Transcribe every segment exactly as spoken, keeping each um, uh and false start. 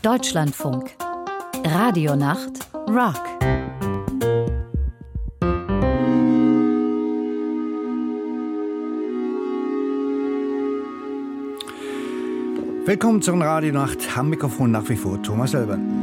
Deutschlandfunk. Radionacht Rock. Willkommen zur Radionacht. Am Mikrofon nach wie vor Thomas Elbern.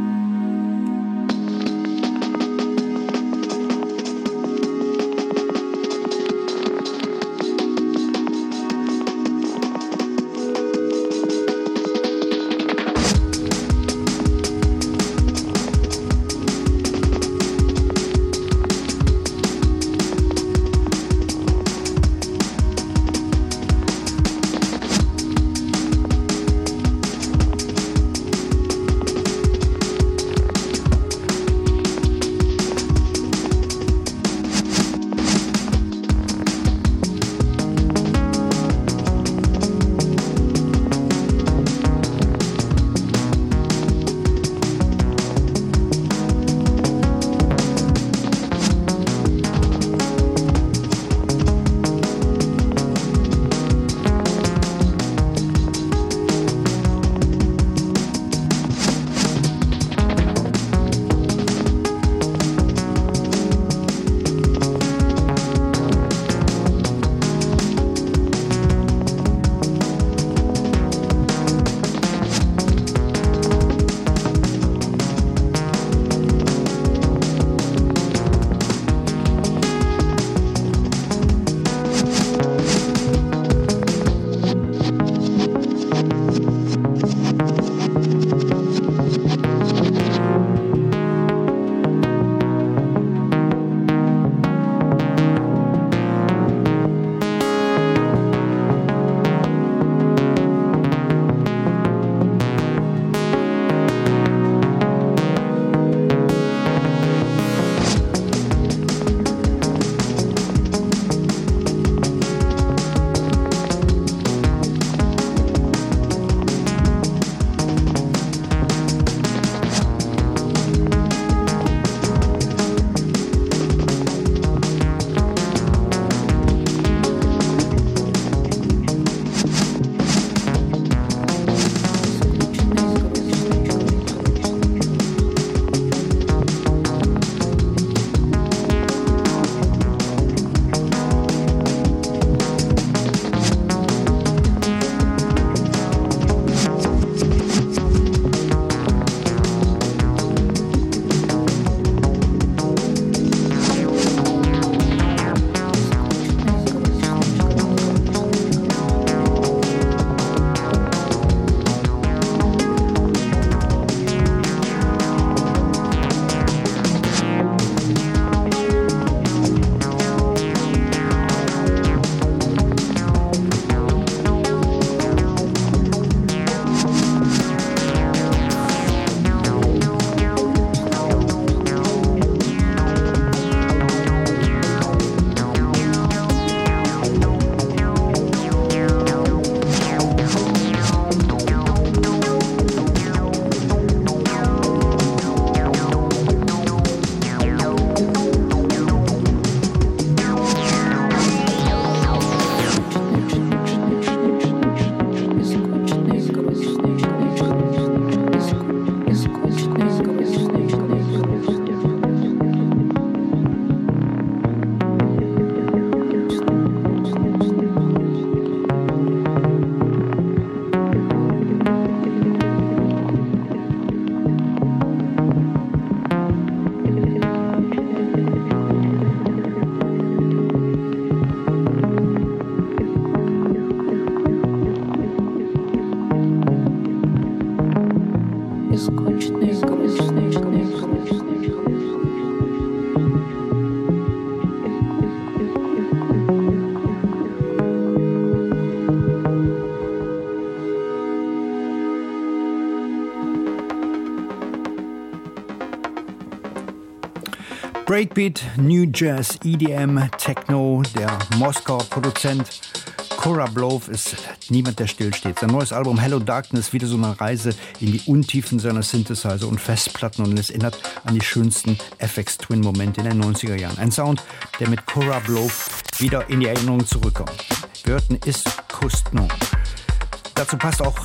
Breakbeat, New Jazz, E D M, Techno, der Moskauer Produzent Koroblov ist niemand, der stillsteht. Sein neues Album Hello Darkness, wieder so eine Reise in die Untiefen seiner Synthesizer und Festplatten, und es erinnert an die schönsten F X Twin-Momente in den neunziger Jahren. Ein Sound, der mit Koroblov wieder in die Erinnerung zurückkommt. Gehörten ist Kustno. Dazu passt auch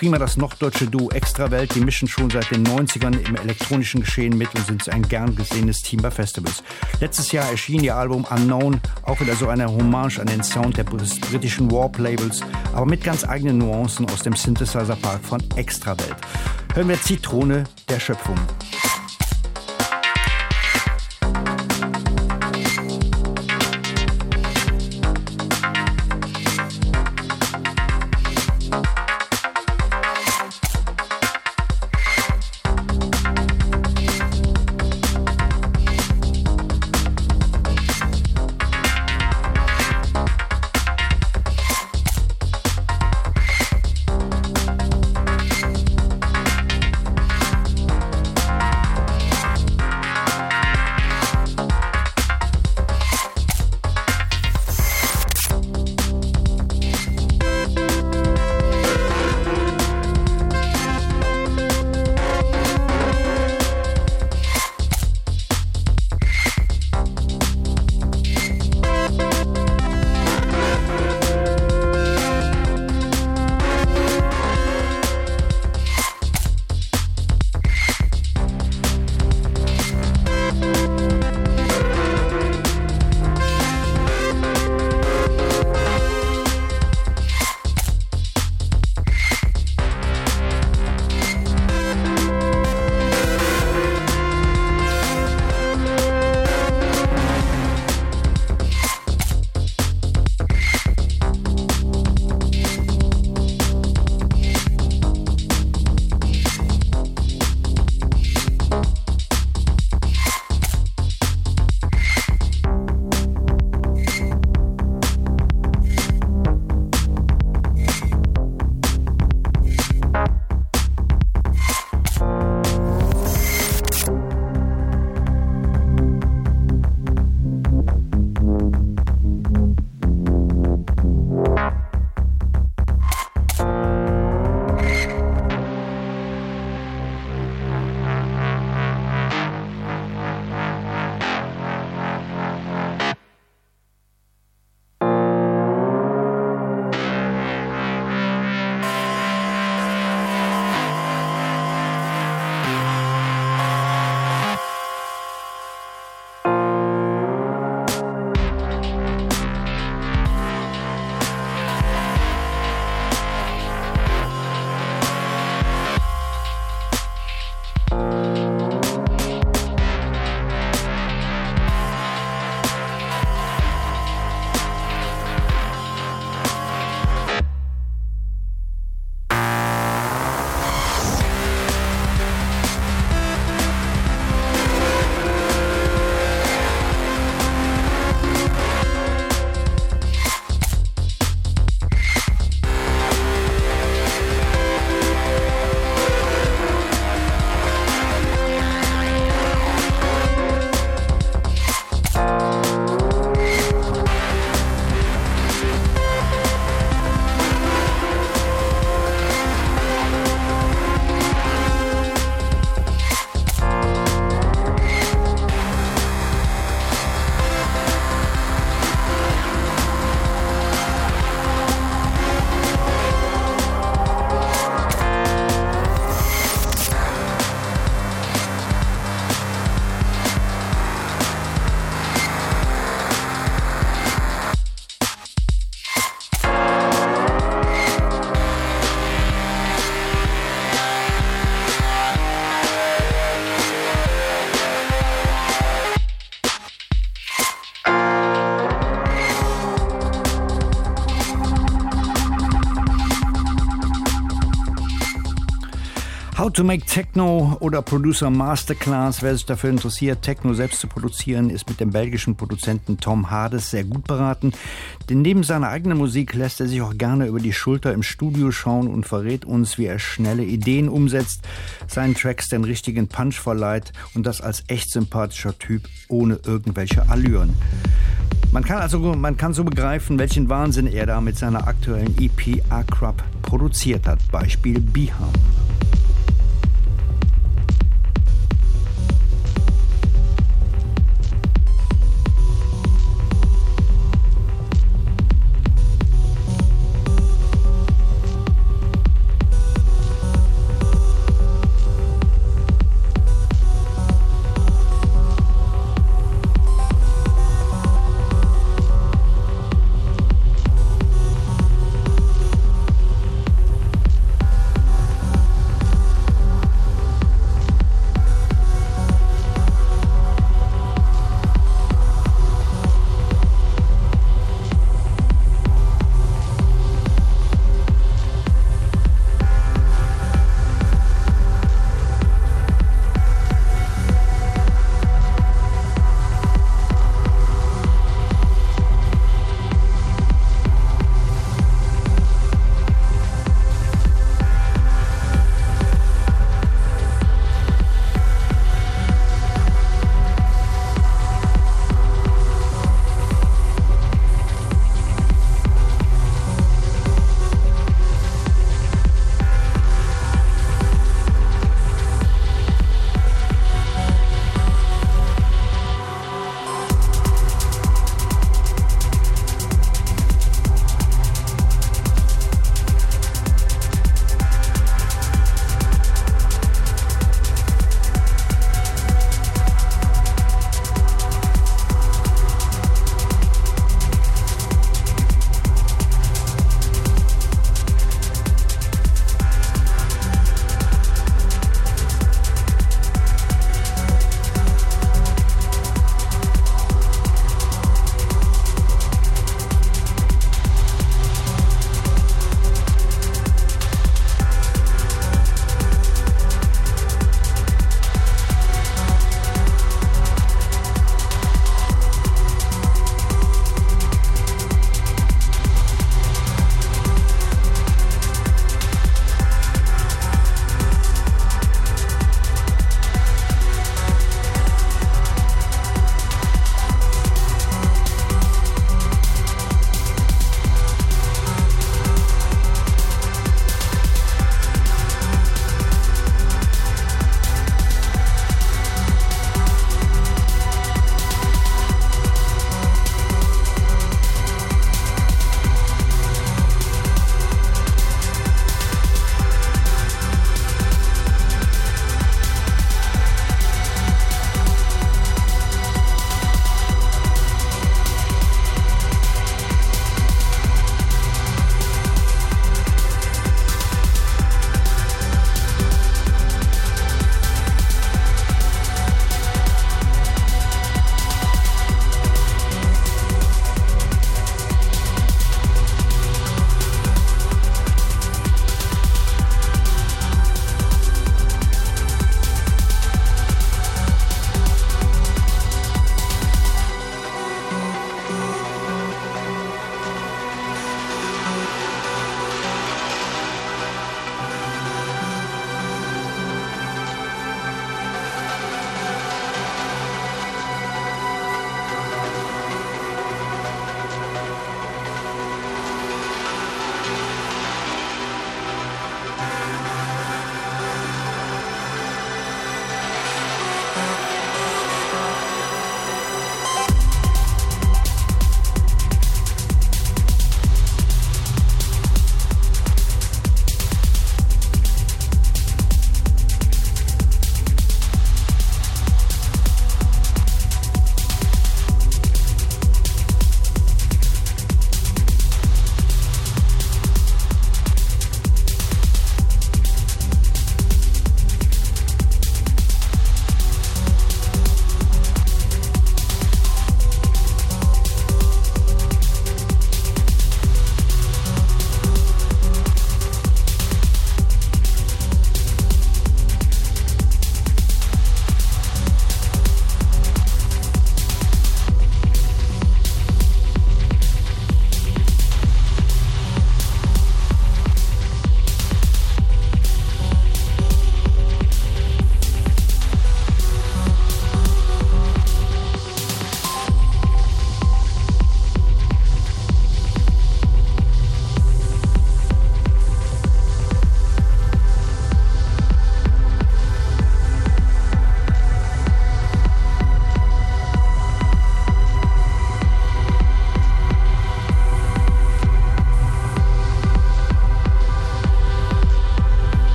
prima das norddeutsche Duo Extrawelt. Die mischen schon seit den neunzigern im elektronischen Geschehen mit und sind ein gern gesehenes Team bei Festivals. Letztes Jahr erschien ihr Album Unknown, auch wieder so eine Hommage an den Sound der britischen Warp-Labels, aber mit ganz eigenen Nuancen aus dem Synthesizer-Park von Extrawelt. Hören wir Zitrone der Schöpfung. How to Make Techno oder Producer Masterclass. Wer sich dafür interessiert, Techno selbst zu produzieren, ist mit dem belgischen Produzenten Tom Hades sehr gut beraten. Denn neben seiner eigenen Musik lässt er sich auch gerne über die Schulter im Studio schauen und verrät uns, wie er schnelle Ideen umsetzt, seinen Tracks den richtigen Punch verleiht und das als echt sympathischer Typ ohne irgendwelche Allüren. Man kann also man kann so begreifen, welchen Wahnsinn er da mit seiner aktuellen E P A-Crop produziert hat. Beispiel Biham.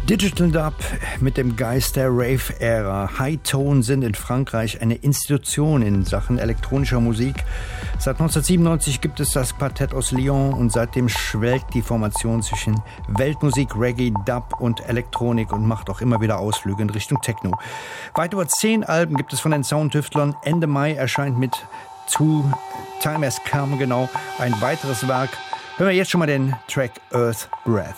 Digital Dub mit dem Geist der Rave-Ära. High-Tone sind in Frankreich eine Institution in Sachen elektronischer Musik. Seit neunzehnhundertsiebenundneunzig gibt es das Quartett aus Lyon und seitdem schwelgt die Formation zwischen Weltmusik, Reggae, Dub und Elektronik und macht auch immer wieder Ausflüge in Richtung Techno. Weit über zehn Alben gibt es von den Soundtüftlern. Ende Mai erscheint mit To Time Has Come genau ein weiteres Werk. Hören wir jetzt schon mal den Track Earth Breath.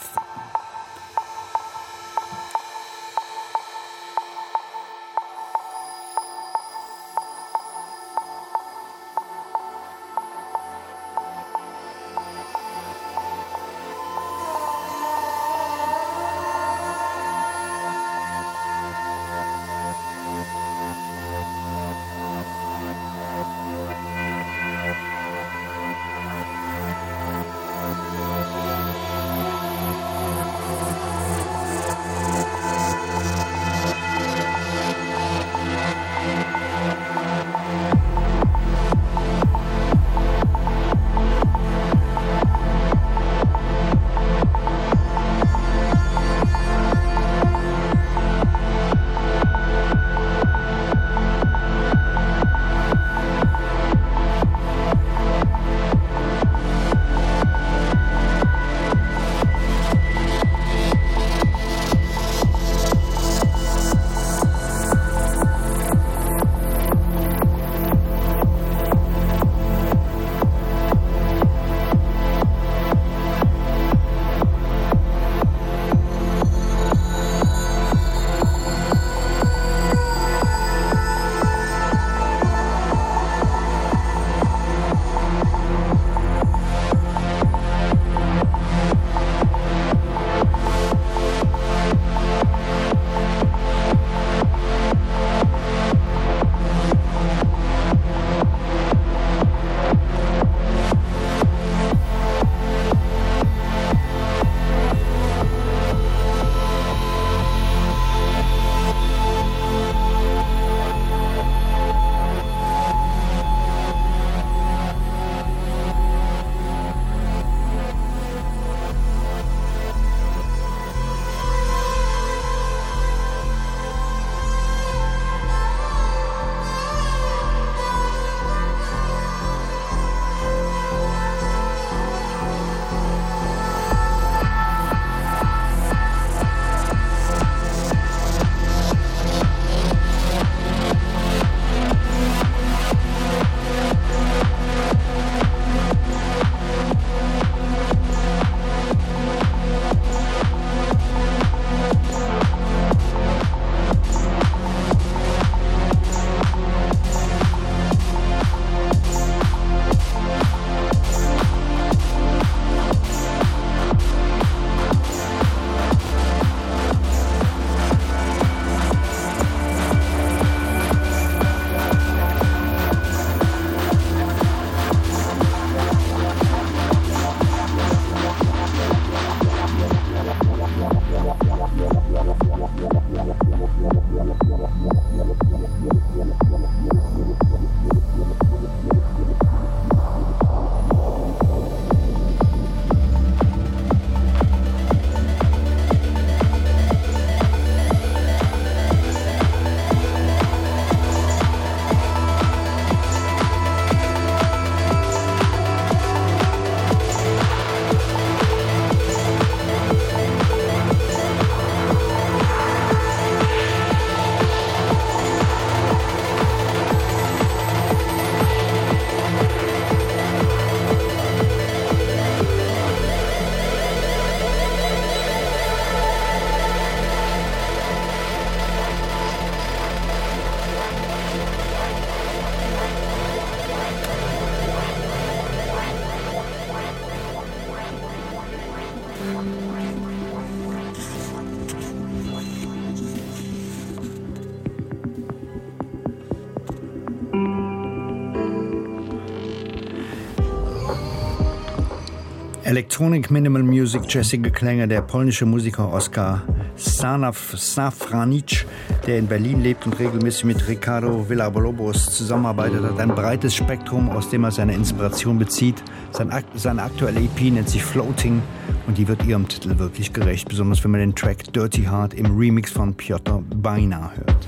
Electronic Minimal Music, jazzige Klänge. Der polnische Musiker Oskar Sanaf Safranic, der in Berlin lebt und regelmäßig mit Ricardo Villalobos zusammenarbeitet, hat ein breites Spektrum, aus dem er seine Inspiration bezieht. Sein, seine aktuelle E P nennt sich Floating und die wird ihrem Titel wirklich gerecht, besonders wenn man den Track Dirty Heart im Remix von Piotr Bajna hört.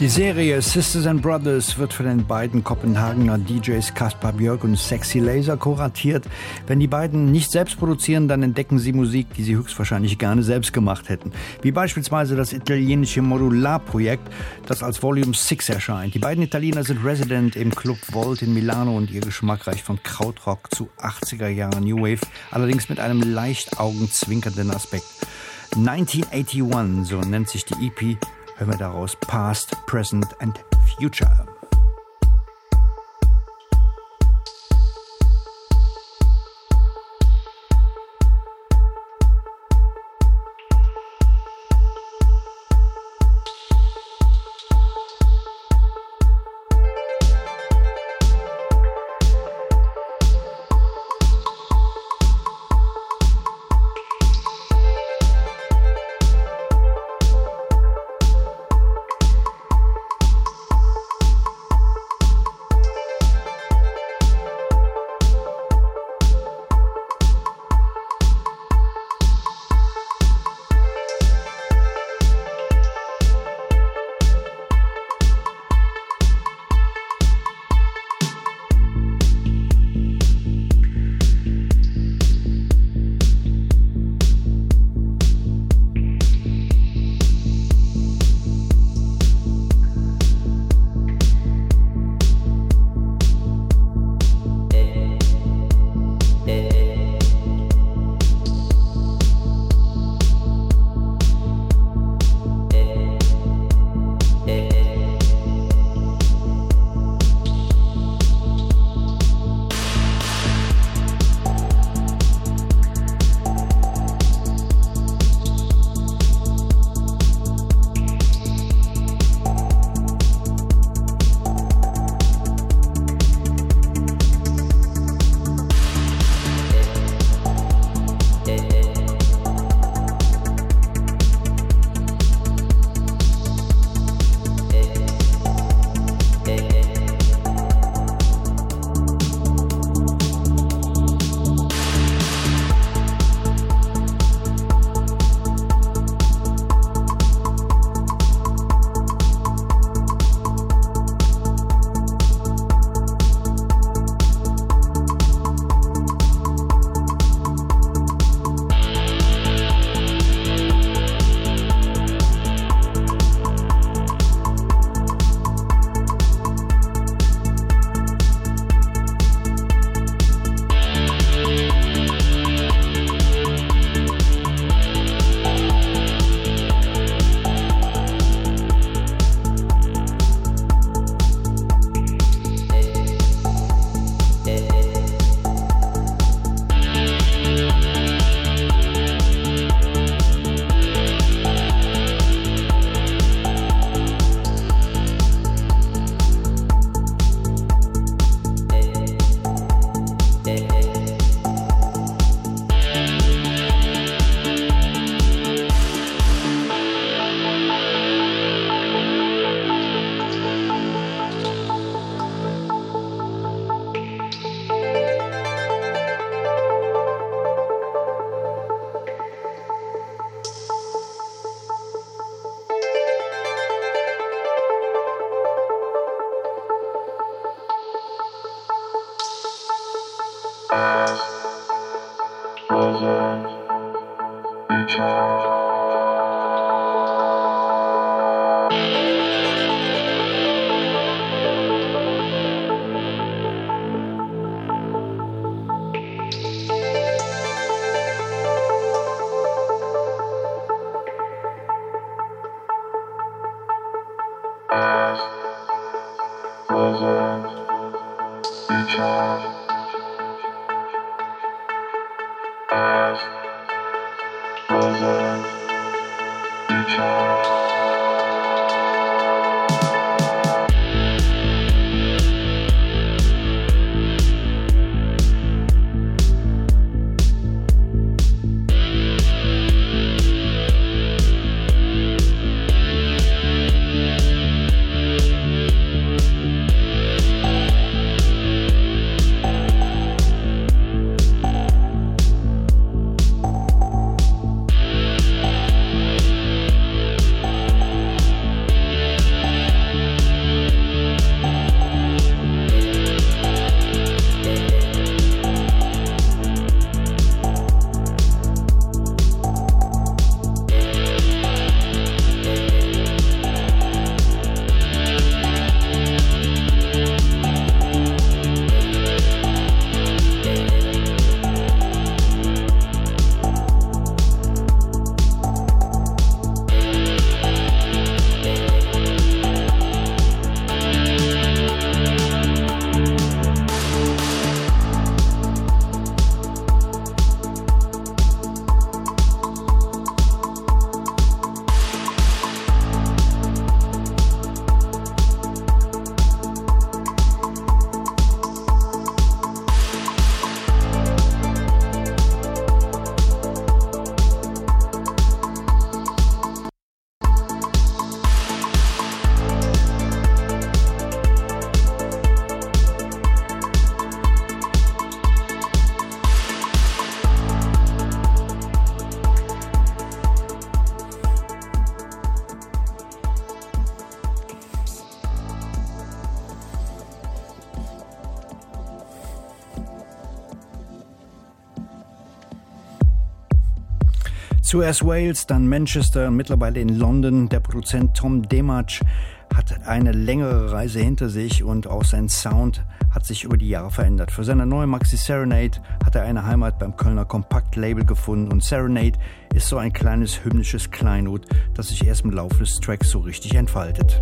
Die Serie Sisters and Brothers wird von den beiden Kopenhagener D Js Kaspar Björk und Sexy Laser kuratiert. Wenn die beiden nicht selbst produzieren, dann entdecken sie Musik, die sie höchstwahrscheinlich gerne selbst gemacht hätten. Wie beispielsweise das italienische Modular-Projekt, das als Volume sechs erscheint. Die beiden Italiener sind Resident im Club Volt in Milano und ihr Geschmack reicht von Krautrock zu achtziger Jahre New Wave, allerdings mit einem leicht augenzwinkernden Aspekt. neunzehnhunderteinundachtzig, so nennt sich die E P, hören wir daraus Past, Present and Future. Zuerst Wales, dann Manchester, mittlerweile in London. Der Produzent Tom Dematch hat eine längere Reise hinter sich und auch sein Sound hat sich über die Jahre verändert. Für seine neue Maxi Serenade hat er eine Heimat beim Kölner Kompakt-Label gefunden und Serenade ist so ein kleines hymnisches Kleinod, das sich erst im Laufe des Tracks so richtig entfaltet.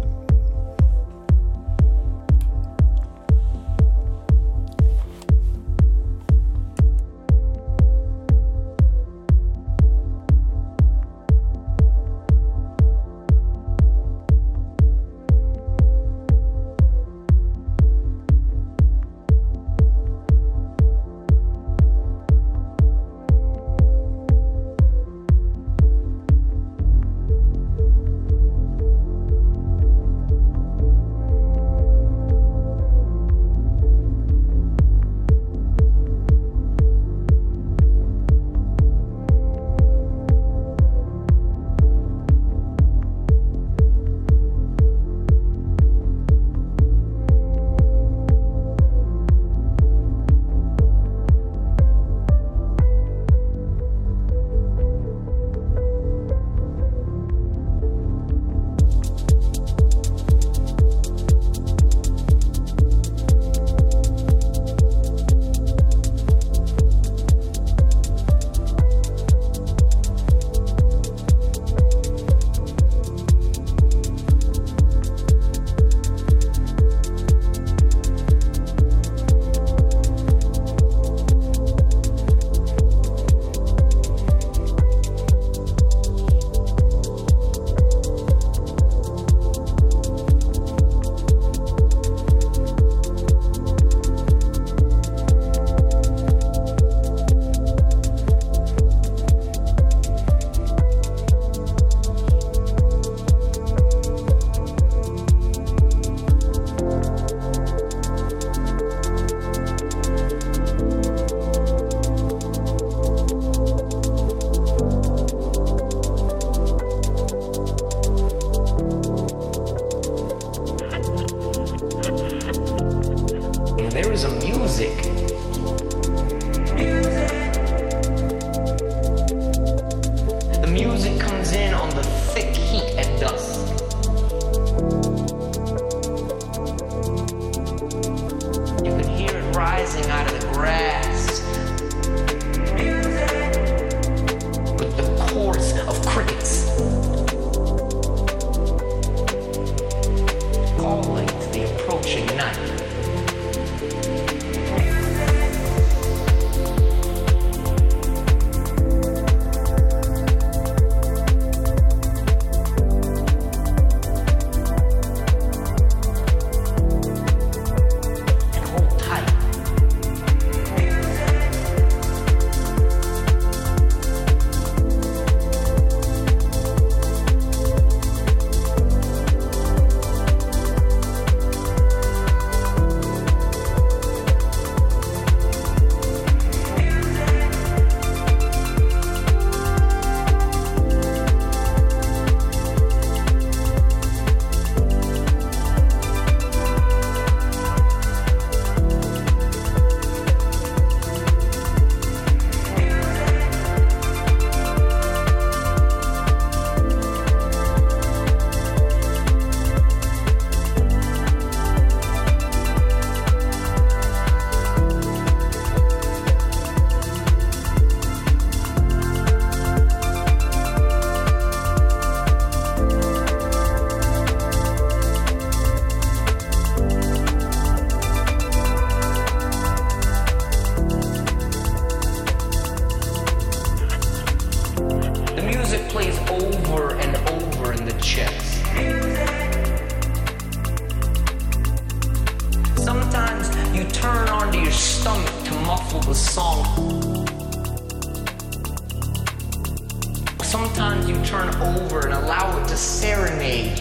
Sometimes you turn over and allow it to serenade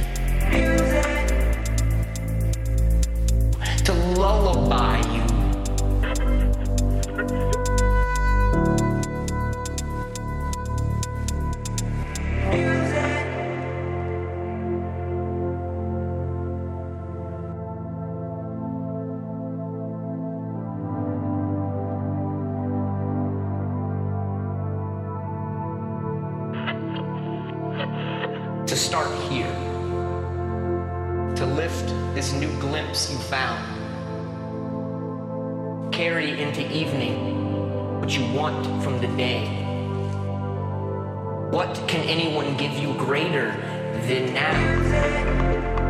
you, to lullaby you. to start here, to lift this new glimpse you found, carry into evening what you want from the day. What can anyone give you greater than now?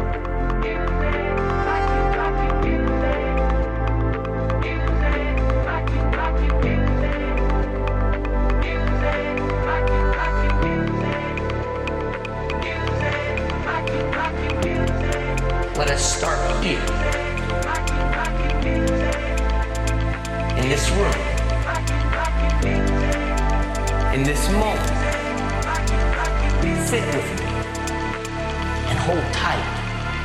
Let us start here, in this room, in this moment. Sit with me and hold tight.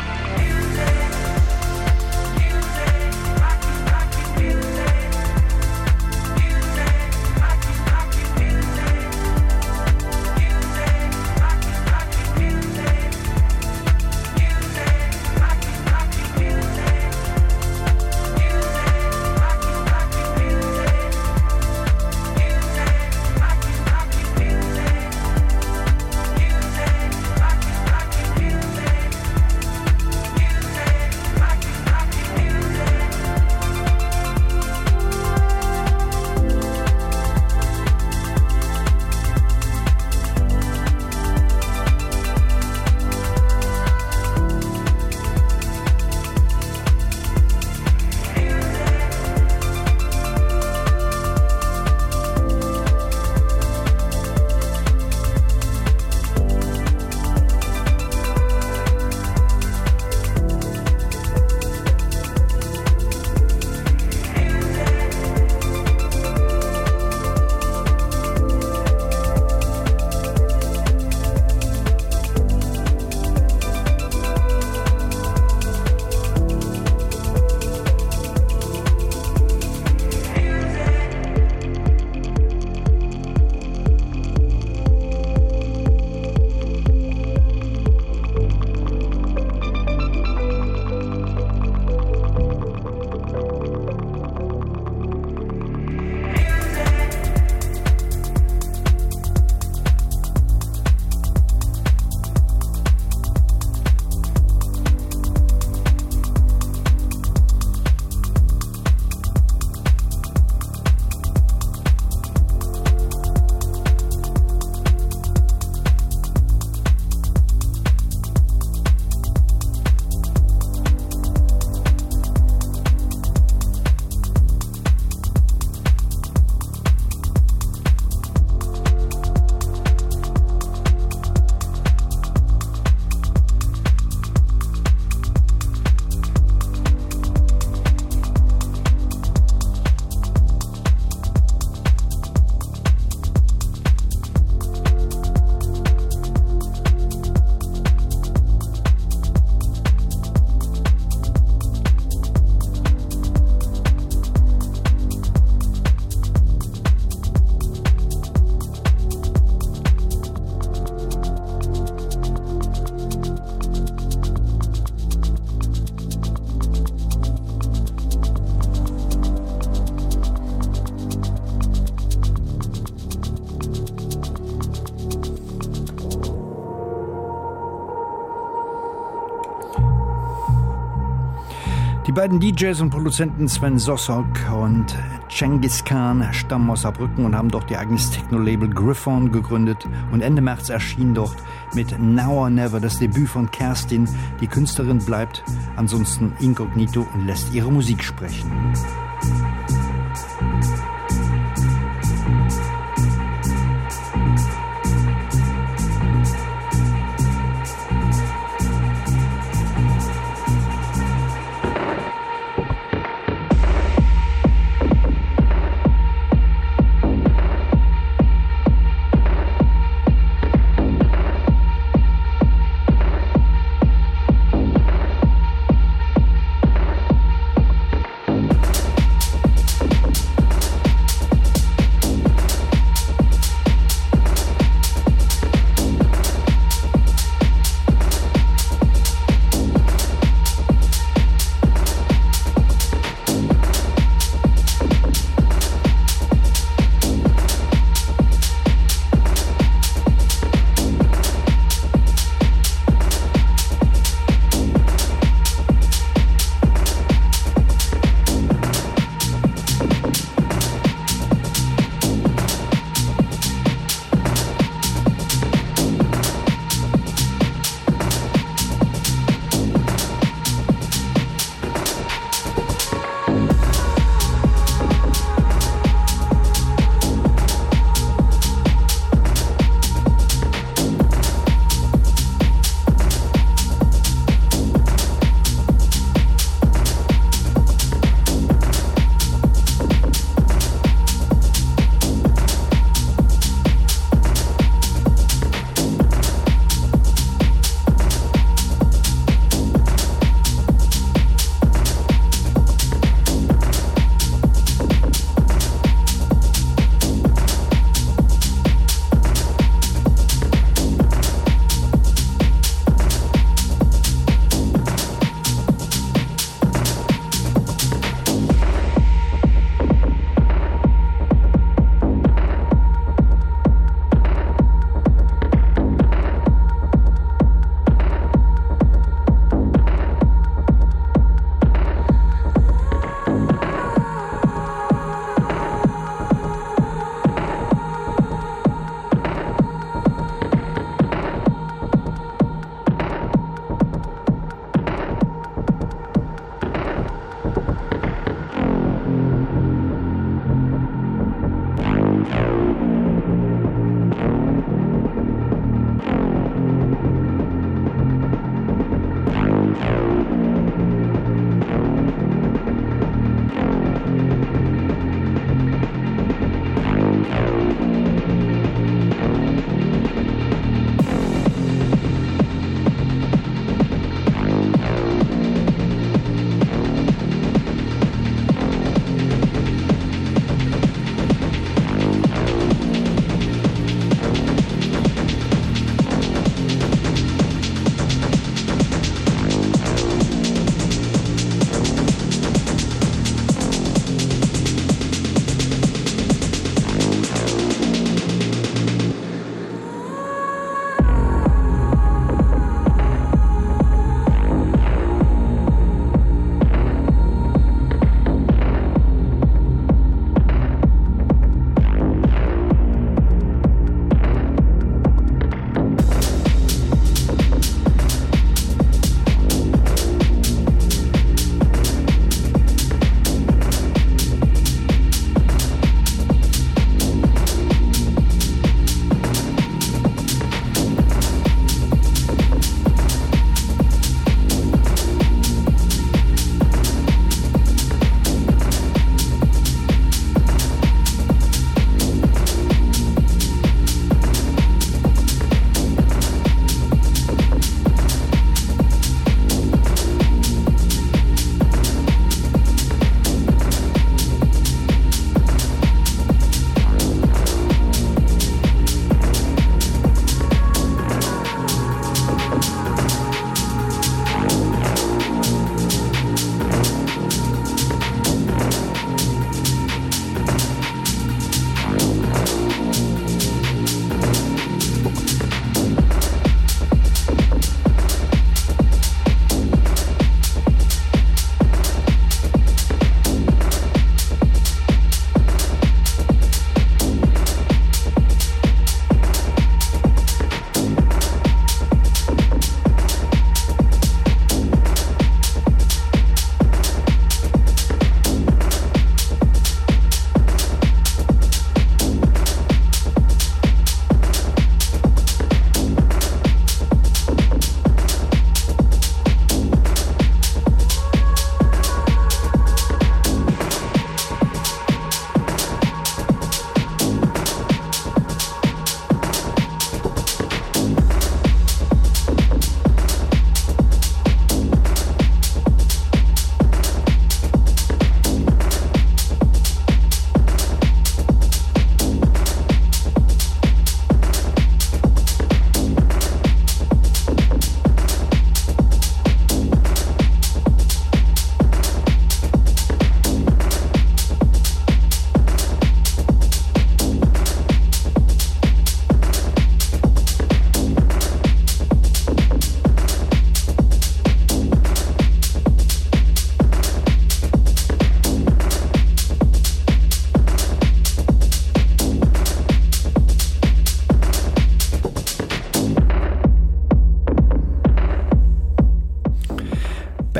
Die beiden D Js und Produzenten Sven Sosok und Cengiz Khan stammen aus Saarbrücken und haben dort ihr eigenes Techno-Label Griffon gegründet. Und Ende März erschien dort mit Now or Never das Debüt von Kerstin. Die Künstlerin bleibt ansonsten inkognito und lässt ihre Musik sprechen.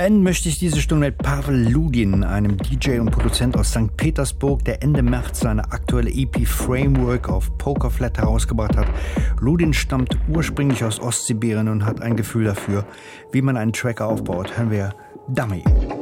Beenden möchte ich diese Stunde mit Pavel Ludin, einem D J und Produzent aus Sankt Petersburg, der Ende März seine aktuelle E P Framework auf Pokerflat herausgebracht hat. Ludin stammt ursprünglich aus Ostsibirien und hat ein Gefühl dafür, wie man einen Track aufbaut. Hören wir Dummy.